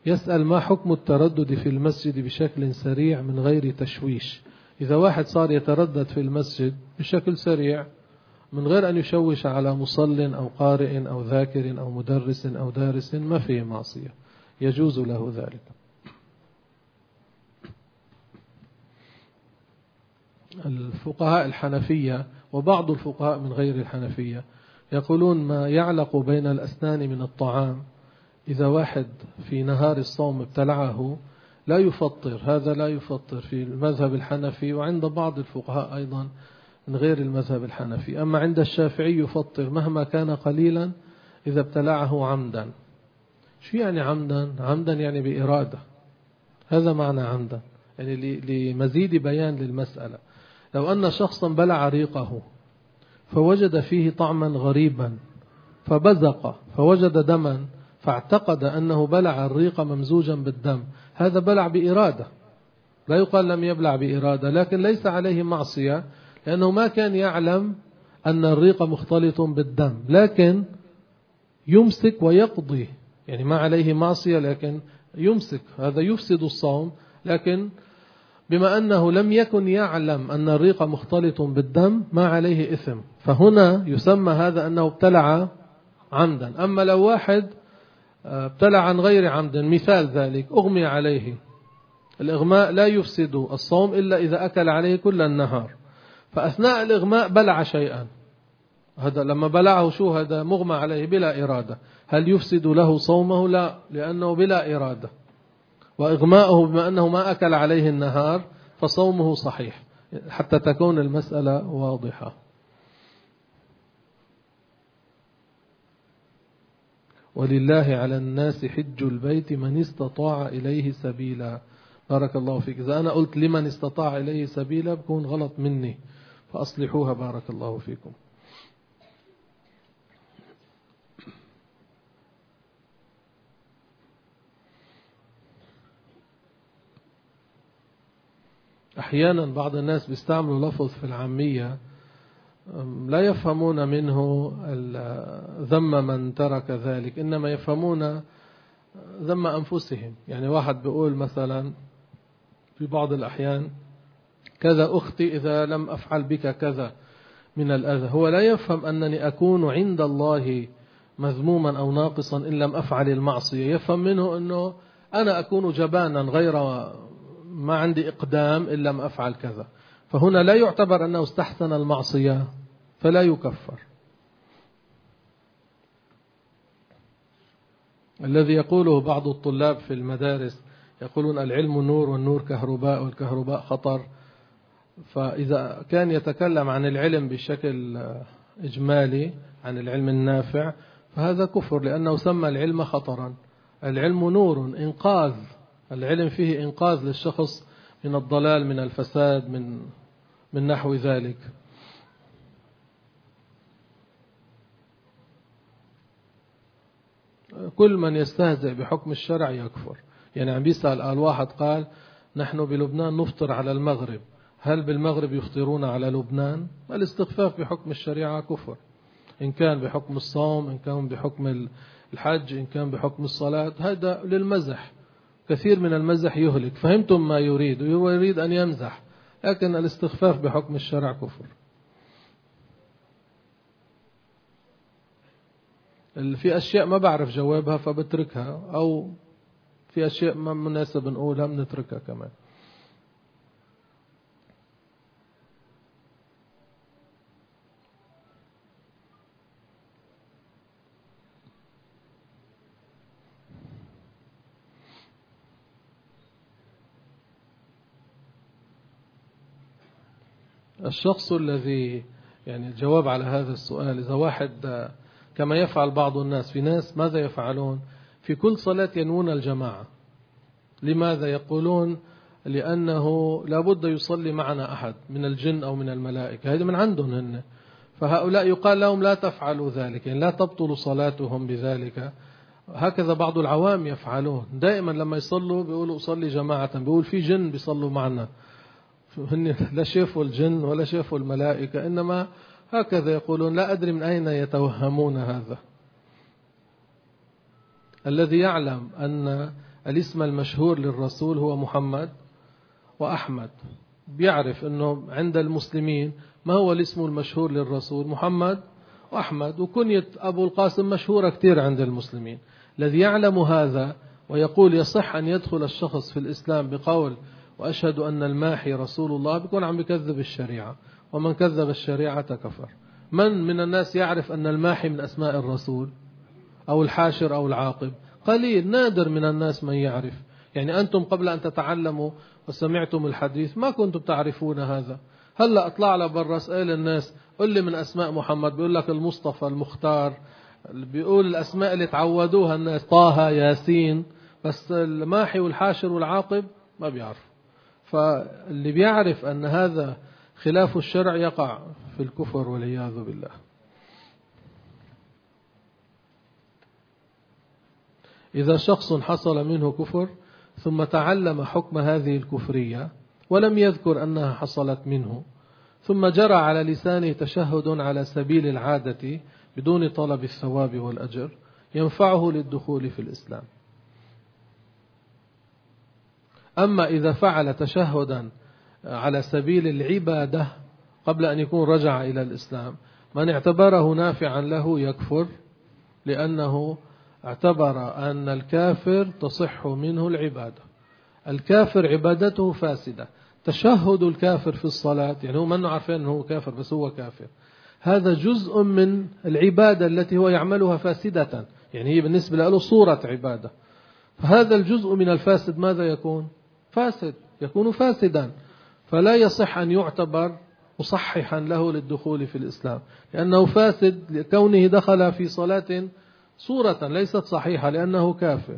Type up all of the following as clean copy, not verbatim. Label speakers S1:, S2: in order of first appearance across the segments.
S1: يسأل ما حكم التردد في المسجد بشكل سريع من غير تشويش؟ إذا واحد صار يتردد في المسجد بشكل سريع من غير أن يشوش على مصل أو قارئ أو ذاكر أو مدرس أو دارس ما فيه معصية، يجوز له ذلك. الفقهاء الحنفية وبعض الفقهاء من غير الحنفية يقولون ما يعلق بين الأسنان من الطعام إذا واحد في نهار الصوم ابتلعه لا يفطر، هذا لا يفطر في المذهب الحنفي، وعند بعض الفقهاء أيضا من غير المذهب الحنفي. أما عند الشافعي يفطر مهما كان قليلا إذا ابتلعه عمدا. شو يعني عمدا؟ عمدا يعني بإرادة، هذا معنى عمدا، يعني لمزيد بيان للمسألة. لو أن شخصا بلع ريقه فوجد فيه طعما غريبا فبزق فوجد دما فاعتقد أنه بلع الريق ممزوجا بالدم، هذا بلع بإرادة، لا يقال لم يبلع بإرادة، لكن ليس عليه معصية لأنه ما كان يعلم أن الريق مختلط بالدم، لكن يمسك ويقضي، يعني ما عليه معصية لكن يمسك، هذا يفسد الصوم، لكن بما أنه لم يكن يعلم أن الريق مختلط بالدم ما عليه إثم، فهنا يسمى هذا أنه ابتلع عمدا. أما لو واحد ابتلع عن غير عمد، مثال ذلك أغمي عليه، الإغماء لا يفسد الصوم إلا إذا أكل عليه كل النهار، فأثناء الإغماء بلع شيئا، هذا لما بلعه شو هذا؟ مغمى عليه بلا إرادة، هل يفسد له صومه؟ لا، لأنه بلا إرادة، وإغماؤه بما أنه ما أكل عليه النهار فصومه صحيح، حتى تكون المسألة واضحة. ولله على الناس حج البيت من استطاع إليه سبيلا. بارك الله فيك. إذا أنا قلت لمن استطاع إليه سبيلا بكون غلط مني، فأصلحوها بارك الله فيكم. أحيانا بعض الناس بيستعملوا لفظ في العامية لا يفهمون منه ذم من ترك ذلك، إنما يفهمون ذم أنفسهم. يعني واحد بيقول مثلا في بعض الأحيان كذا أختي إذا لم أفعل بك كذا من الأذى، هو لا يفهم أنني أكون عند الله مذموما أو ناقصا إن لم أفعل المعصية، يفهم منه أنه أنا أكون جبانا غير ما عندي إقدام إن لم أفعل كذا، فهنا لا يعتبر أنه استحسن المعصية فلا يكفر. الذي يقوله بعض الطلاب في المدارس يقولون العلم نور والنور كهرباء والكهرباء خطر، فإذا كان يتكلم عن العلم بشكل إجمالي عن العلم النافع فهذا كفر، لأنه سمى العلم خطرا. العلم نور إنقاذ، العلم فيه إنقاذ للشخص من الضلال من الفساد من نحو ذلك. كل من يستهزئ بحكم الشرع يكفر. يعني عم بيسأل الواحد قال نحن بلبنان نفطر على المغرب، هل بالمغرب يفطرون على لبنان؟ الاستخفاف بحكم الشريعة كفر، إن كان بحكم الصوم، إن كان بحكم الحج، إن كان بحكم الصلاة، هذا للمزح. كثير من المزح يهلك، فهمتم ما يريد، وهو يريد أن يمزح، لكن الاستخفاف بحكم الشرع كفر. في أشياء ما بعرف جوابها فبتركها، أو في أشياء ما مناسب نقولها بنتركها كمان. الشخص الذي يعني الجواب على هذا السؤال، إذا واحد كما يفعل بعض الناس، في ناس ماذا يفعلون؟ في كل صلاة ينوون الجماعة. لماذا؟ يقولون لأنه لابد يصلي معنا أحد من الجن أو من الملائكة، هذا من عندهم هن، فهؤلاء يقال لهم لا تفعلوا ذلك، يعني لا تبطل صلاتهم بذلك. هكذا بعض العوام يفعلون، دائما لما يصلوا بيقولوا أصلي جماعة، بيقول في جن بيصلوا معنا، هن لا شافوا الجن ولا شافوا الملائكة، إنما هكذا يقولون. لا أدري من أين يتوهمون هذا. الذي يعلم أن الاسم المشهور للرسول هو محمد وأحمد، بيعرف أنه عند المسلمين ما هو الاسم المشهور للرسول؟ محمد وأحمد، وكنية أبو القاسم مشهورة كثير عند المسلمين. الذي يعلم هذا ويقول يصح أن يدخل الشخص في الإسلام بقول وأشهد أن الماحي رسول الله، بيكون عم بكذب الشريعة، ومن كذب الشريعة كفر. من الناس يعرف أن الماحي من أسماء الرسول أو الحاشر أو العاقب؟ قليل، نادر من الناس من يعرف. يعني أنتم قبل أن تتعلموا وسمعتم الحديث ما كنتم تعرفون هذا. هلأ اطلع لبرا اسأل الناس قل لي من أسماء محمد، بيقول لك المصطفى، المختار، بيقول الأسماء اللي تعودوها الناس، طه، ياسين، بس الماحي والحاشر والعاقب ما بيعرف. فاللي بيعرف أن هذا خلاف الشرع يقع في الكفر والعياذ بالله. إذا شخص حصل منه كفر ثم تعلم حكم هذه الكفرية ولم يذكر أنها حصلت منه، ثم جرى على لسانه تشهد على سبيل العادة بدون طلب الثواب والأجر، ينفعه للدخول في الإسلام. أما إذا فعل تشهدا على سبيل العبادة قبل أن يكون رجع إلى الإسلام، من اعتبره نافعا له يكفر، لأنه اعتبر أن الكافر تصح منه العبادة. الكافر عبادته فاسدة. تشهد الكافر في الصلاة، يعني هو منه عارفين أنه كافر بس هو كافر، هذا جزء من العبادة التي هو يعملها فاسدة، يعني هي بالنسبة له صورة عبادة. فهذا الجزء من الفاسد ماذا يكون؟ فاسد، يكون فاسدا، فلا يصح أن يعتبر مصححا له للدخول في الإسلام، لأنه فاسد لكونه دخل في صلاة صورة ليست صحيحة لأنه كافر.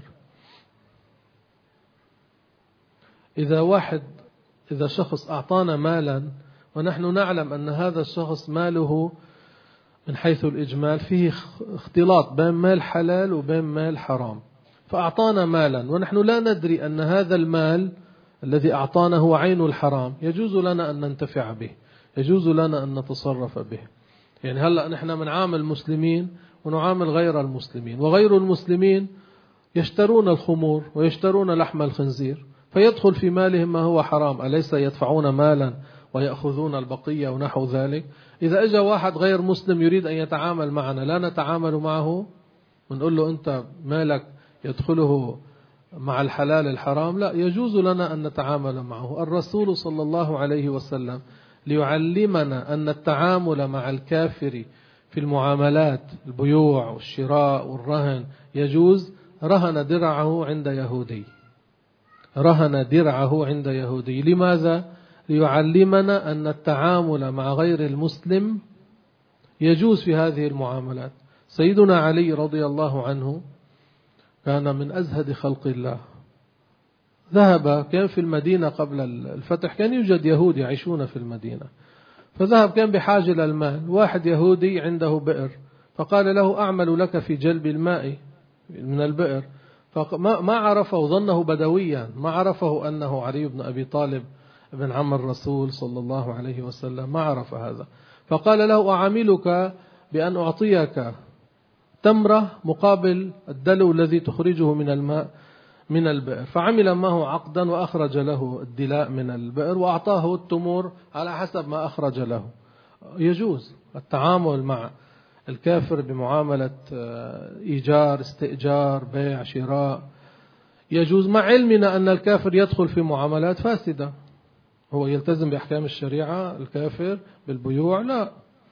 S1: إذا شخص أعطانا مالا ونحن نعلم أن هذا الشخص ماله من حيث الإجمال فيه اختلاط بين مال حلال وبين مال حرام، فأعطانا مالا ونحن لا ندري أن هذا المال الذي أعطانا هو عين الحرام، يجوز لنا أن ننتفع به، يجوز لنا أن نتصرف به. يعني هلأ نحن نعامل مسلمين ونعامل غير المسلمين، وغير المسلمين يشترون الخمور ويشترون لحم الخنزير، فيدخل في مالهم ما هو حرام، أليس يدفعون مالا ويأخذون البقية ونحو ذلك؟ إذا أجا واحد غير مسلم يريد أن يتعامل معنا لا نتعامل معه ونقول له أنت مالك يدخله مع الحلال الحرام، لا، يجوز لنا أن نتعامل معه. الرسول صلى الله عليه وسلم ليعلمنا أن التعامل مع الكافر في المعاملات، البيوع والشراء والرهن يجوز. رهن درعه عند يهودي، رهن درعه عند يهودي. لماذا؟ ليعلمنا أن التعامل مع غير المسلم يجوز في هذه المعاملات. سيدنا علي رضي الله عنه كان من أزهد خلق الله، كان في المدينة قبل الفتح كان يوجد يهود يعيشون في المدينة، فذهب كان بحاجة للمال. واحد يهودي عنده بئر فقال له أعمل لك في جلب الماء من البئر، فما عرفه، ظنه بدويا، ما عرفه أنه علي بن أبي طالب ابن عم الرسول صلى الله عليه وسلم، ما عرف هذا. فقال له أعاملك بأن أعطيك تمرة مقابل الدلو الذي تخرجه من الماء من البئر. فعمل معه عقدا وأخرج له الدلاء من البئر وأعطاه التمور على حسب ما أخرج له. يجوز التعامل مع الكافر بمعاملة إيجار، استئجار، بيع، شراء، يجوز، مع علمنا أن الكافر يدخل في معاملات فاسدة. هو يلتزم بأحكام الشريعة الكافر بالبيوع؟ لا.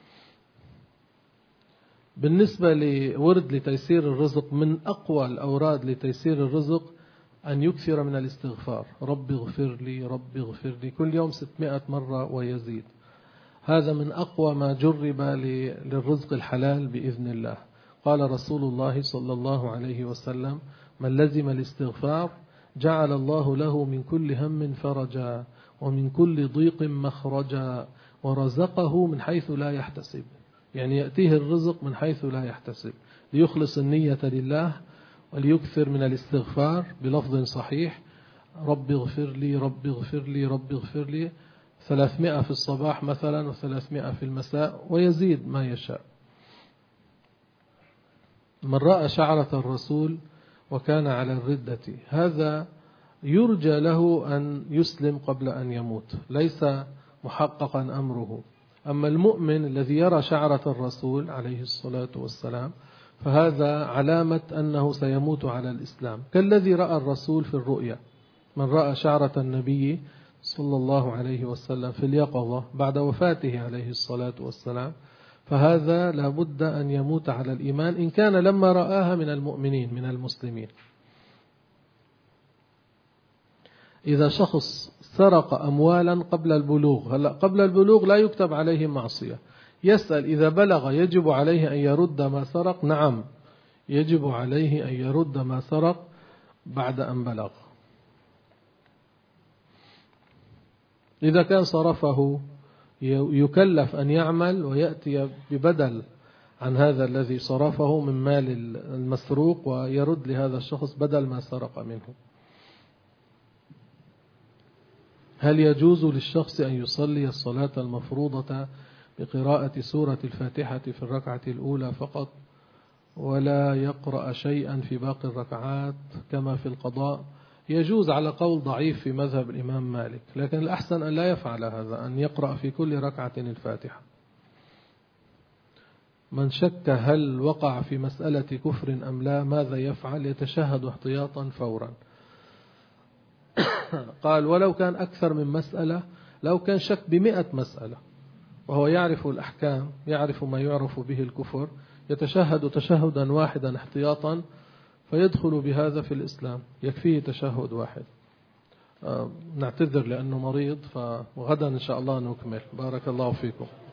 S1: بالنسبة لورد لتيسير الرزق، من أقوى الأوراد لتيسير الرزق أن يكثر من الاستغفار، رب اغفر لي رب اغفر لي، كل يوم 600 مرة ويزيد. هذا من أقوى ما جرب للرزق الحلال بإذن الله. قال رسول الله صلى الله عليه وسلم من لزم الاستغفار جعل الله له من كل هم فرجا ومن كل ضيق مخرجا ورزقه من حيث لا يحتسب. يعني يأتيه الرزق من حيث لا يحتسب، ليخلص النية لله وليكثر من الاستغفار بلفظ صحيح، رب اغفر لي رب اغفر لي رب اغفر لي، 300 في الصباح مثلا و300 في المساء، ويزيد ما يشاء. من رأى شعرة الرسول وكان على الردة، هذا يرجى له أن يسلم قبل أن يموت، ليس محققا أمره. أما المؤمن الذي يرى شعرة الرسول عليه الصلاة والسلام فهذا علامة أنه سيموت على الإسلام، كالذي رأى الرسول في الرؤيا. من رأى شعرة النبي صلى الله عليه وسلم في اليقظة بعد وفاته عليه الصلاة والسلام فهذا لابد أن يموت على الإيمان، إن كان لما رآها من المؤمنين من المسلمين. إذا شخص سرق أموالا قبل البلوغ، هلأ قبل البلوغ لا يكتب عليه معصية، يسأل إذا بلغ يجب عليه أن يرد ما سرق؟ نعم، يجب عليه أن يرد ما سرق بعد أن بلغ. إذا كان صرفه يكلف أن يعمل ويأتي ببدل عن هذا الذي صرفه من مال المسروق ويرد لهذا الشخص بدل ما سرق منه. هل يجوز للشخص أن يصلي الصلاة المفروضة بقراءة سورة الفاتحة في الركعة الأولى فقط ولا يقرأ شيئا في باقي الركعات كما في القضاء؟ يجوز على قول ضعيف في مذهب الإمام مالك، لكن الأحسن أن لا يفعل هذا، أن يقرأ في كل ركعة الفاتحة. من شك هل وقع في مسألة كفر أم لا ماذا يفعل؟ يتشهد احتياطا فورا. قال ولو كان أكثر من مسألة، لو كان شك ب100 مسألة وهو يعرف الأحكام، يعرف ما يعرف به الكفر، يتشهد تشهدا واحدا احتياطا فيدخل بهذا في الإسلام، يكفيه تشهد واحد. نعتذر لأنه مريض، وغدا إن شاء الله نكمل. بارك الله فيكم.